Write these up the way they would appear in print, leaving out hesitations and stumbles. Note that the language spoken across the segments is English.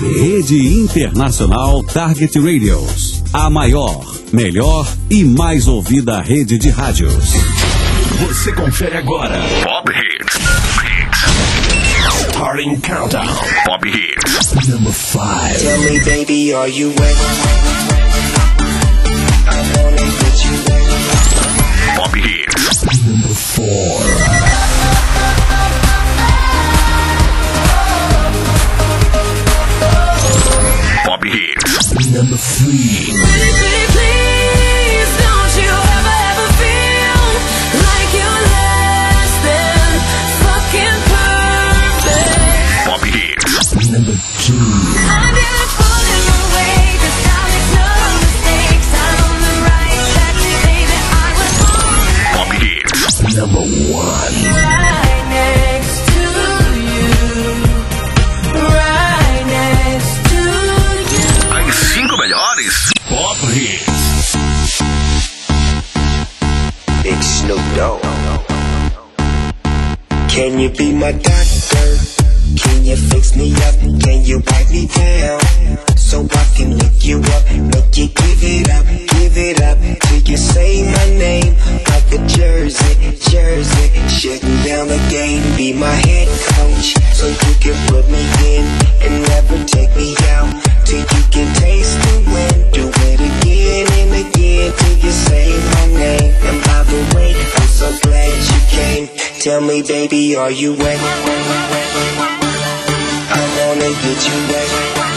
Rede Internacional Target Radios. A maior, melhor e mais ouvida rede de rádios. Você confere agora Pop Hits. Starting Countdown. Pop Hits. Number 5. Tell me, baby, are you ready? I wanna get you ready. Pop Hits. Number 4. Pop Hits. Number 3. Please don't you ever feel like you're less than fucking perfect. Pop Hits. Number 2. I didn't fall in your way 'cause I make no mistakes. I'm on the right track, baby, I was born. Pop Hits. Number 1. Right next to you. Right next to you. As 5 melhores Pop Hits. Big Snoop Dogg. Can you be my doctor? Can you fix me up? Can you wipe me down? So I can lick you up, make you give it up till you say my name like a jersey, shutting down the game. Be my head coach, so you can put me in and never take me out till you can taste the win. Do it again and again till you say my name. And by the way, I'm so glad you came. Tell me, baby, are you ready? I wanna get you wet.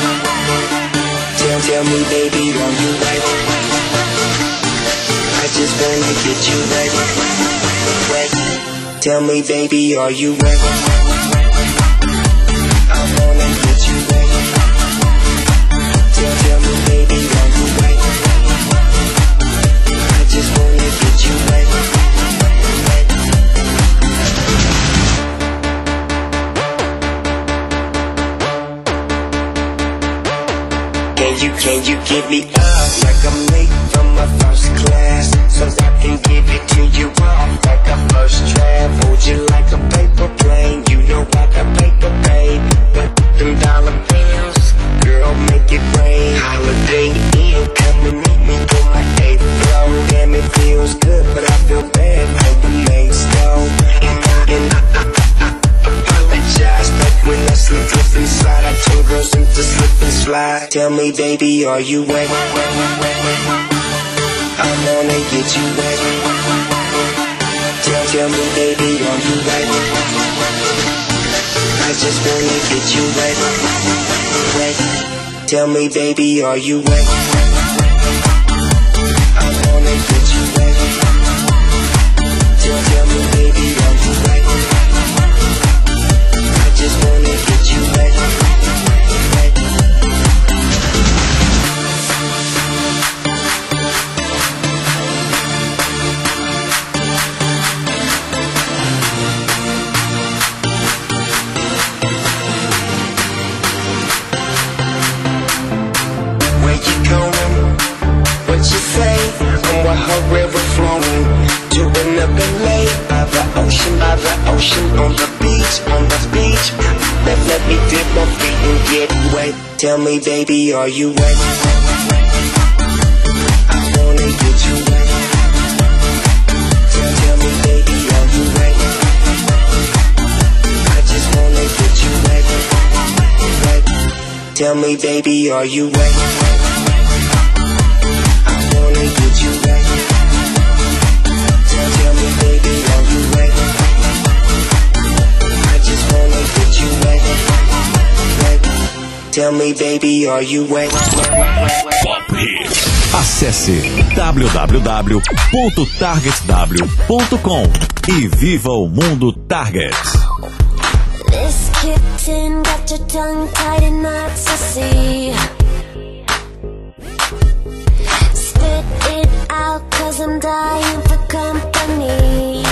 Tell me, baby, are you ready? I just wanna get you wet. Tell me, baby, are you ready? I wanna get you wet. Tell me, baby, are you ready? I just wanna get you wet. Can you give me up like I'm late from my first class, so I can give it to you off like a first draft. Hold you like a paper plane, you know I got paper paid. But them dollar bills, girl, make it rain. Holiday Inn, come and meet me on my 8th floor. Damn, it feels good, but I feel bad for the next door. And I apologize, but when I slip inside, I told girls to slip and slide. Tell me, baby, are you ready? I wanna get you wet. Tell me, baby, are you ready? I just wanna get you wet. Tell me, baby, are you ready? I wanna get you wet. Tell me, baby, are you ready? I just wanna get you wet. What you say? I'm with her river flowing to another lake by the ocean, on the beach. Let me dip my feet and get wet. Tell me, baby, are you ready? I wanna get you wet. Tell me, baby, are you ready? I just wanna get you wet. Tell me, baby, are you ready? Get you ready. Tell me, baby, are you ready? I just wanna get you ready. Tell me, baby, are you ready? Acesse www.targetw.com e viva o mundo Target. This kitten got your tongue tied in knots, I see. Spit it out 'cause I'm dying for company.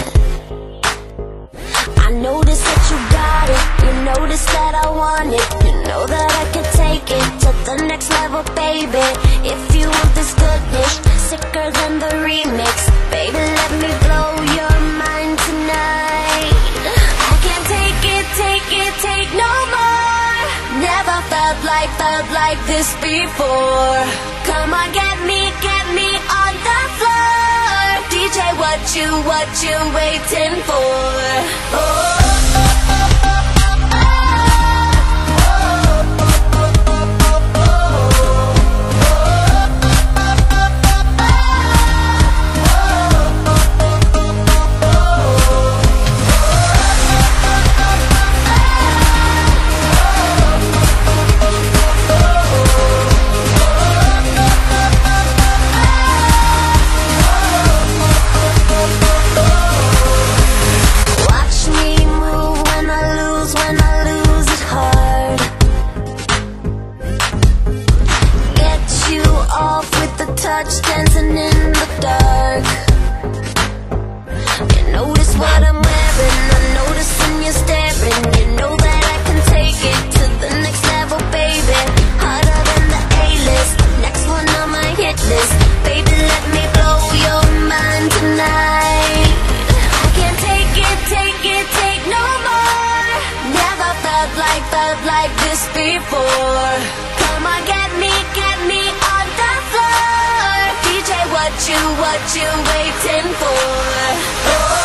I notice that you got it, you notice that I want it. You know that I can take it to the next level, baby. If you want this goodness, sicker than the remix, baby, let me blow your mind tonight. I can't take no more. Never felt like felt like this before. Come on, get me on the floor. DJ, what you waiting for? Oh. Touch dancing in the dark. You notice what I'm wearing, I'm noticing you're staring. You know that I can take it to the next level, baby. Harder than the A-list, next one on my hit list. Baby, let me blow your mind tonight. I can't take no more. Never felt like this before. Come on, get me on the floor. DJ, what you waiting for? Oh.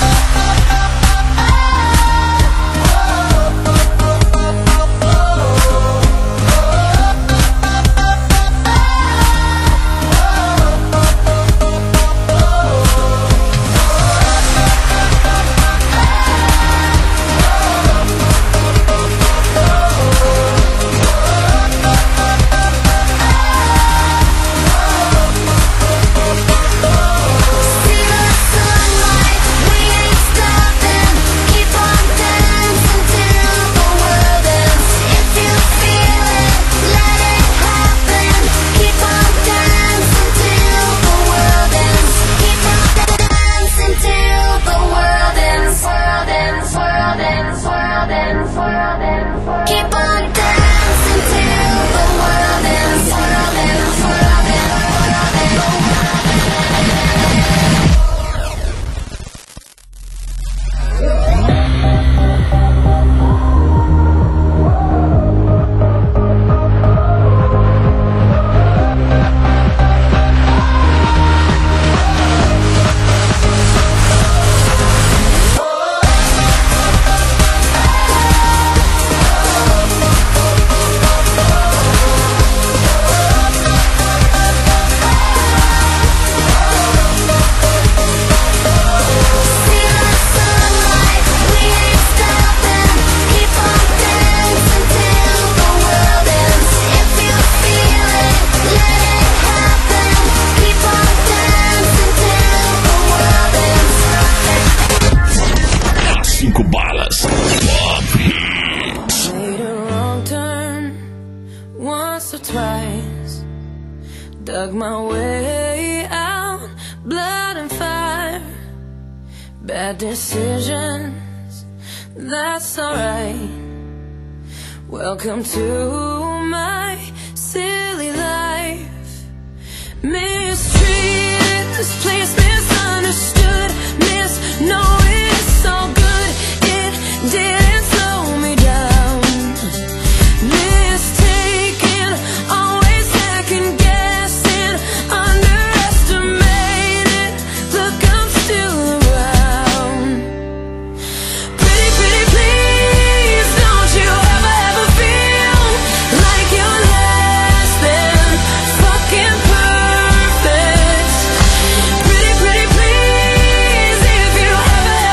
Dug my way out, blood and fire, bad decisions, that's alright. Welcome to my silly life. Mistreated, this place misunderstood, misknowing it's all good, it didn't slow me down. Mistaken, always second guessing, underestimated, look, I'm still around. Pretty, pretty please, don't you ever feel like you're less than fucking perfect. Pretty, pretty please, if you ever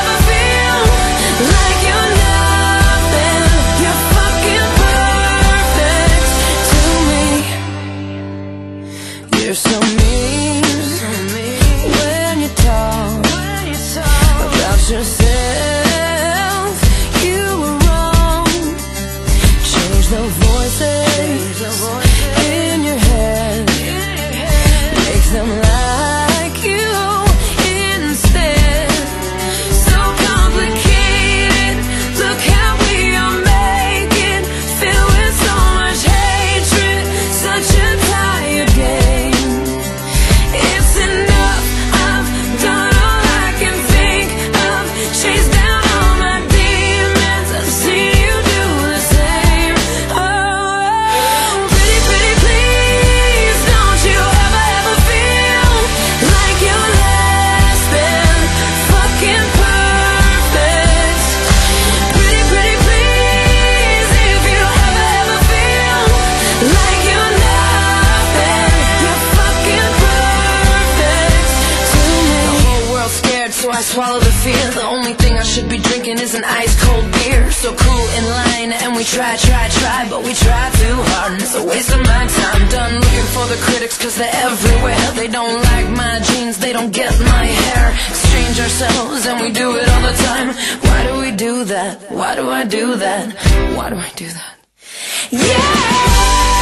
gear, so cool in line. And we try, but we try too hard. And it's a waste of my time. Done looking for the critics, cause they're everywhere. They don't like my jeans, they don't get my hair. Exchange ourselves and we do it all the time. Why do we do that? Why do I do that? Why do I do that? Yeah!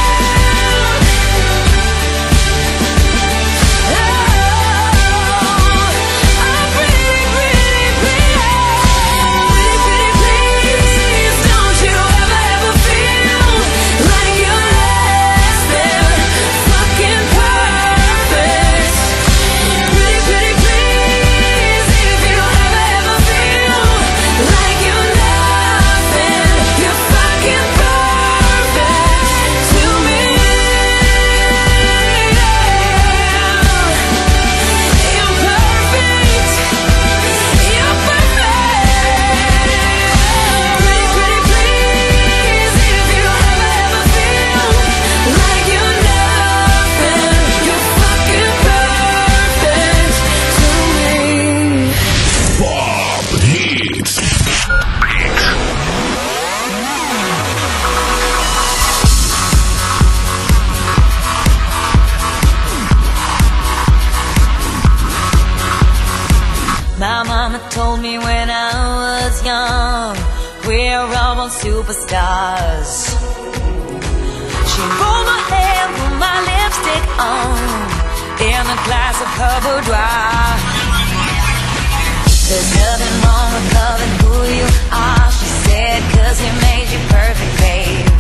My mama told me when I was young, we're all superstars. She rolled my hair, put my lipstick on, in a glass of her boudoir. There's nothing wrong with loving who you are, she said, cause he made you perfect, babe.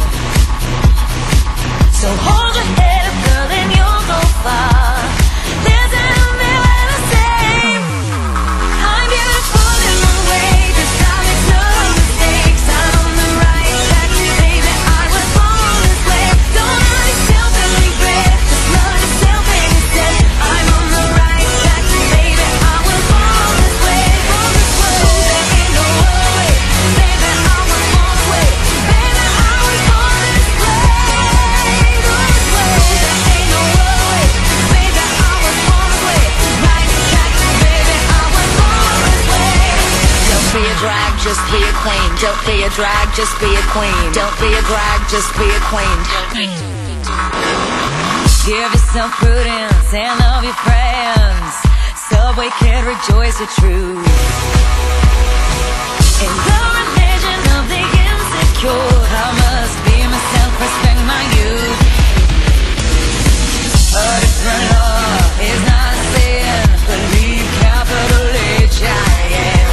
So hold your head up, girl, and you'll go far. Just be a queen. Don't be a drag, just be a queen. Don't be a drag, just be a queen. Give yourself prudence and love your friends. Subway kid, rejoice the truth. In the religion of the insecure, I must be myself, respect my youth. A different love is not a sin. Believe capital H, I am.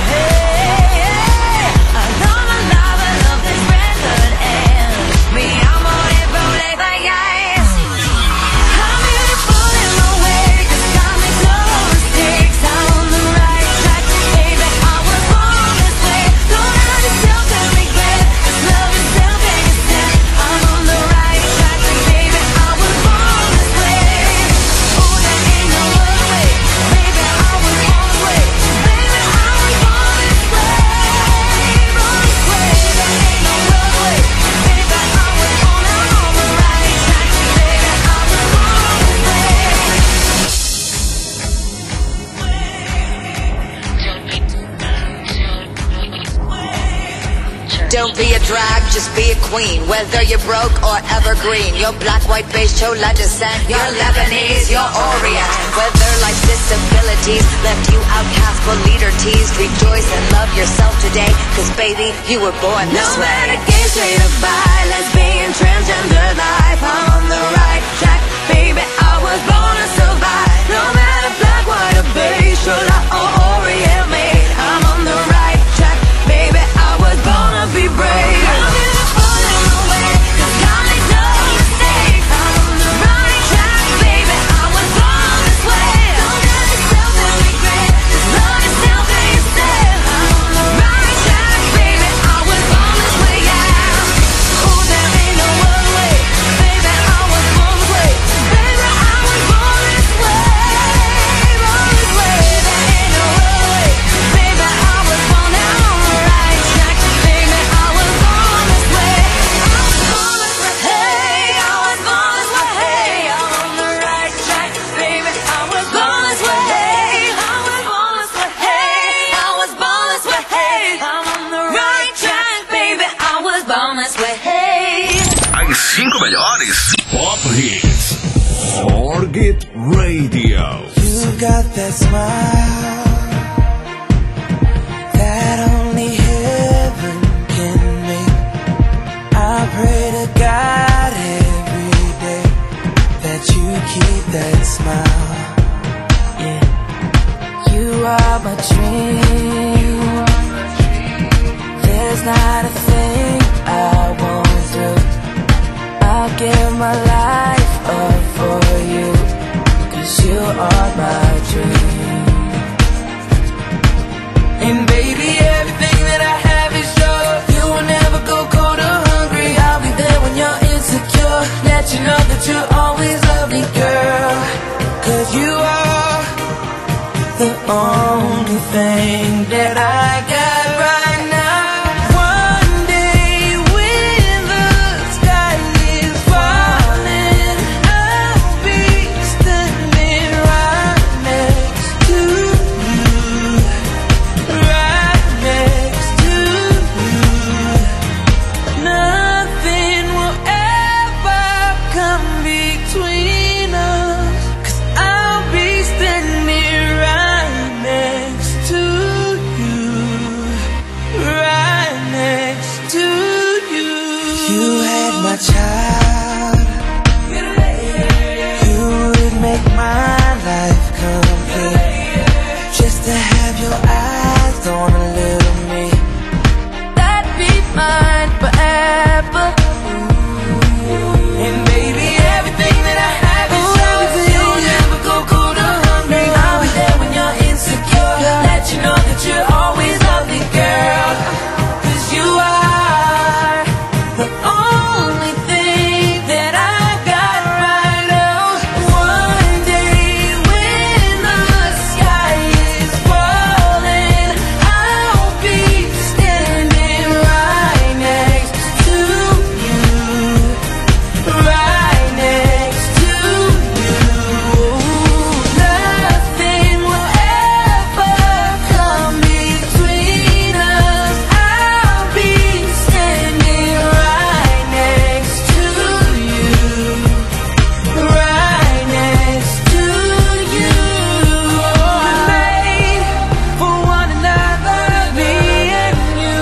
Don't be a drag, just be a queen. Whether you're broke or evergreen, you're black, white, beige, chola descent, you're Lebanese, you're Orient. Whether life's disabilities left you outcast but leader teased, rejoice and love yourself today, cause baby, you were born this way. No matter gay, straight or bi, lesbian, transgender life, I'm on the right track, baby, I was born to survive. No matter black, white or beige, chola or Orient made, I'm on the right track, baby, I was born to be brave. I'm beautiful in the way, cause God made no mistakes. I'm on the right track, baby, I was born this way. Don't let yourself and regret, just love yourself and yourself. I'm on the right track, baby, I was born this way, yeah. Ooh, there ain't no other way, baby, I was born this way. Baby, I was born this way, born this way. There ain't no other way, melhores Pop Hits. Target Radio. You got that smile that only heaven can make. I pray to God every day that you keep that smile. Yeah, you are my dream. There's not a thing I won't do. I'll give my life up for you, 'cause you are my dream. And baby, everything that I have is yours. You will never go cold or hungry. I'll be there when you're insecure. Let you know that you always love me, girl. 'Cause you are the only thing that I got right now. One day when the sky is falling, I'll be standing right next to you, right next to you. Nothing will ever come between us, 'cause I'll be standing right next to you, right next to you. You had my child, you would make my life complete. Just to have your eyes on a little me, that'd be mine forever. And baby, everything that I have is yours. You'll never go cold or hungry. I'll be there when you're insecure. Let you know that you always love me, girl. 'Cause you are the only thing that I got right now. One day when the sky is falling, I'll be standing right next to you, right next to you. Nothing will ever come between us. I'll be standing right next to you, right next to you. We're made for one another, me and you.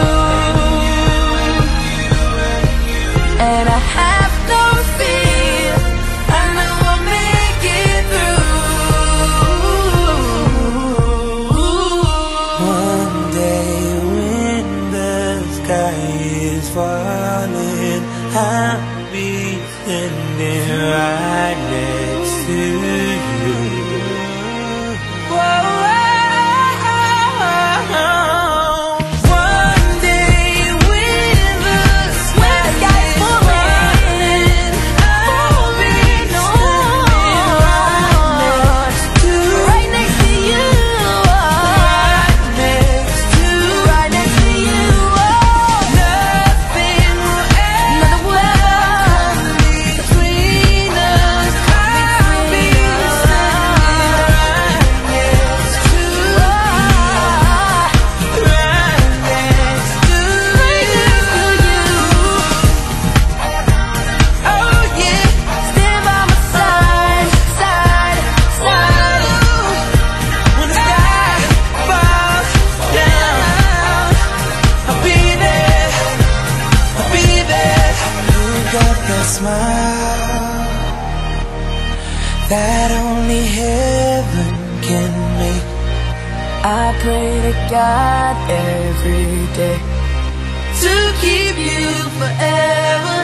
And I have no fear, I know I'll make it through. One day when the sky is falling, I'll be standing right next to you. One day when the sky is falling, I'll be standing right next to you, right next to you. Nothing will ever come between us. I'll be smile that only heaven can make. I pray to God every day to keep you forever.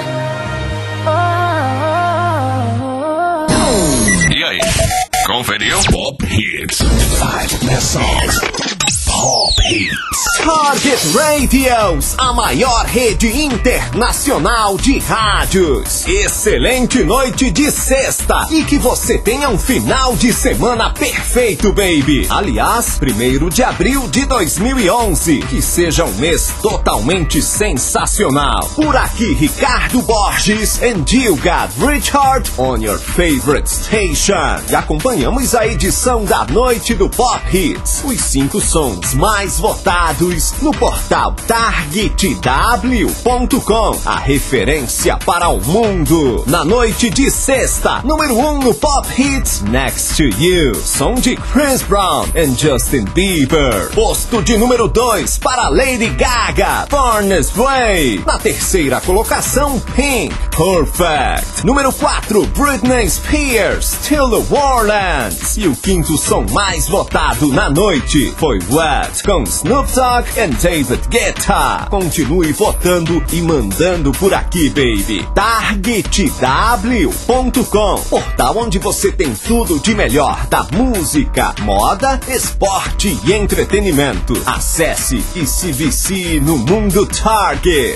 E aí, conferiu? Pop Hits. 5 best songs. Pop Hits. Target Radios, a maior rede internacional de rádios. Excelente noite de sexta e que você tenha um final de semana perfeito, baby. Aliás, 1º de abril de 2011, que seja um mês totalmente sensacional. Por aqui, Ricardo Borges and you got Richard on your favorite station. E acompanhamos a edição da noite do Pop Hits, os 5 sons mais mais votados no portal targetw.com, a referência para o mundo. Na noite de sexta, número 1 no Pop Hits, Next to You, som de Chris Brown e Justin Bieber. Posto de número 2 para Lady Gaga, Born This Way. Na terceira colocação, Pink, Perfect. Número 4, Britney Spears, Till the Warlands. E o quinto som mais votado na noite foi Wet, com Snoop Dogg e David Guetta. Continue votando e mandando por aqui, baby. targetw.com, portal onde você tem tudo de melhor da música, moda, esporte e entretenimento. Acesse e se vicie no mundo Target.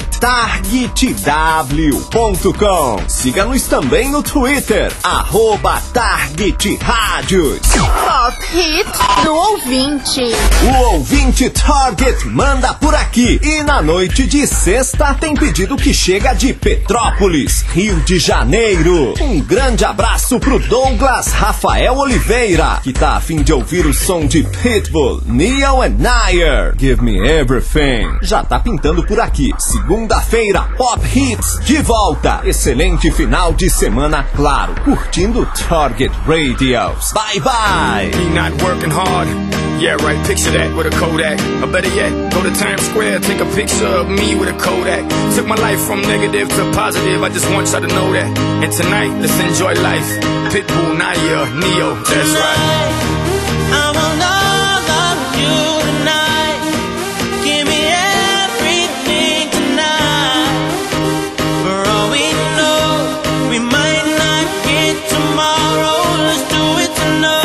targetw.com. Siga-nos também no Twitter, @TargetRádios. Pop Hits do ouvinte. O ouvinte Target manda por aqui. E na noite de sexta tem pedido que chega de Petrópolis, Rio de Janeiro. Um grande abraço pro Douglas Rafael Oliveira, que tá a fim de ouvir o som de Pitbull, Neo and Nair, Give Me Everything. Já tá pintando por aqui. Segunda-feira, Pop Hits de volta. Excelente final de semana, claro, curtindo Target Radios. Bye bye. Me not working hard. Yeah, right, picture that with a Kodak. Or better yet, go to Times Square, take a picture of me with a Kodak. Took my life from negative to positive, I just want y'all to know that. And tonight, let's enjoy life. Pitbull, Nair, Neo, that's right. I want all of you tonight. Give me everything tonight. For all we know, we might not get tomorrow. Let's do it tonight.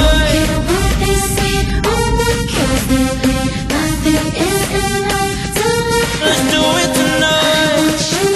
Let's do it tonight.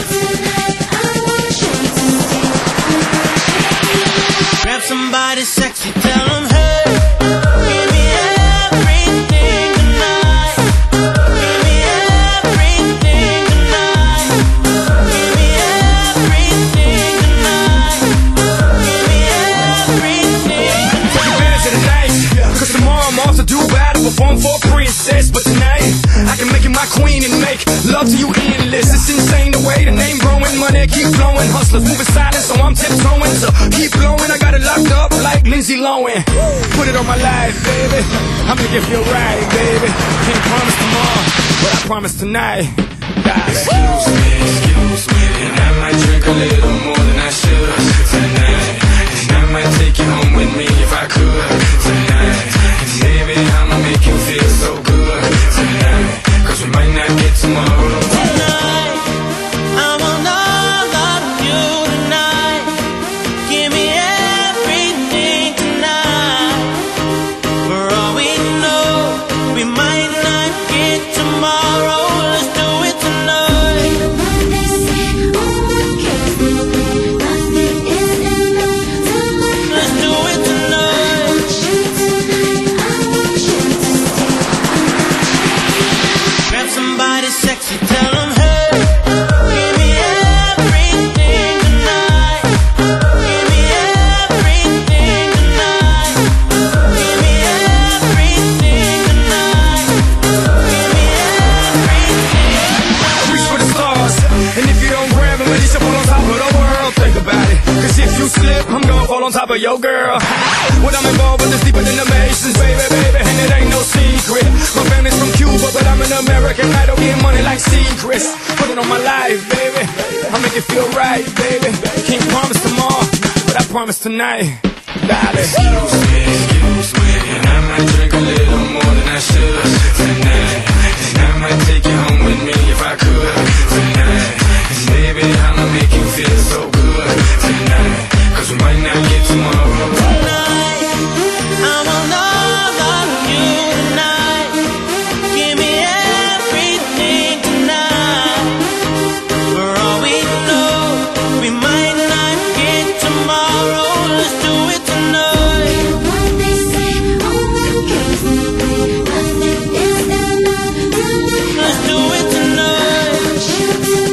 Grab somebody sexy, tell them hey. Give me everything tonight. Give me everything tonight. Give me everything tonight. Give me everything. Take advantage of the night, cause tomorrow I'm off to do battle, perform for a princess. But tonight, I can make you my queen and make love to you endless. It's insane the way the name growing, money keep flowing. Hustlers moving silent, so I'm tiptoeing. So keep blowing, I got it locked up like Lindsay Lohan. Put it on my life, baby. I'm gonna give you a ride, baby. Can't promise tomorrow, but I promise tonight. Excuse me, and I might drink a little more than I should tonight. And I might take you home with me if I could tonight. And baby, I'ma make you feel so good tonight. Cause we might not get tomorrow. Tonight, I want all of you tonight. Give me everything tonight. For all we know, we might not get tomorrow. Let's do it tonight. Let's do it tonight. Grab somebody sexy, tell them hey. Give me everything tonight. Give me everything tonight. Give me everything tonight. Give me everything. Reach for the stars, and if you don't grab them, at least you fall on top of the world. Think about it, cause if you slip, I'm gonna fall on top of your girl. What I'm involved with is deeper than the Masons, baby, and it ain't no secret. My family's from Cuba, but I'm an American idol, getting money like secrets. Put it on my life, baby, I'll make it feel right, baby. Can't promise tomorrow, but I promise tonight, darling. Excuse me, and I might drink a little more than I should tonight. And I might take you home with me if I could tonight. And baby, I'ma make you feel so good tonight. Cause we might not get tomorrow. Tonight, I want all of you tonight. Give me everything tonight. For all we know, we might not get tomorrow. Let's do it tonight. Let's do it tonight.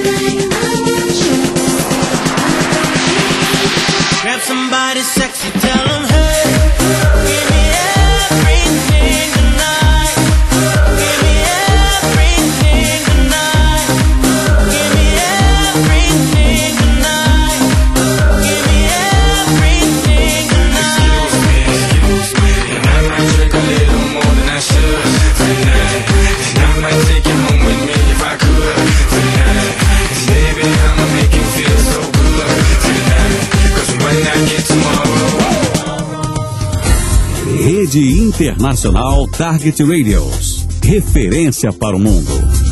Internacional Target Radios. Referência para o mundo.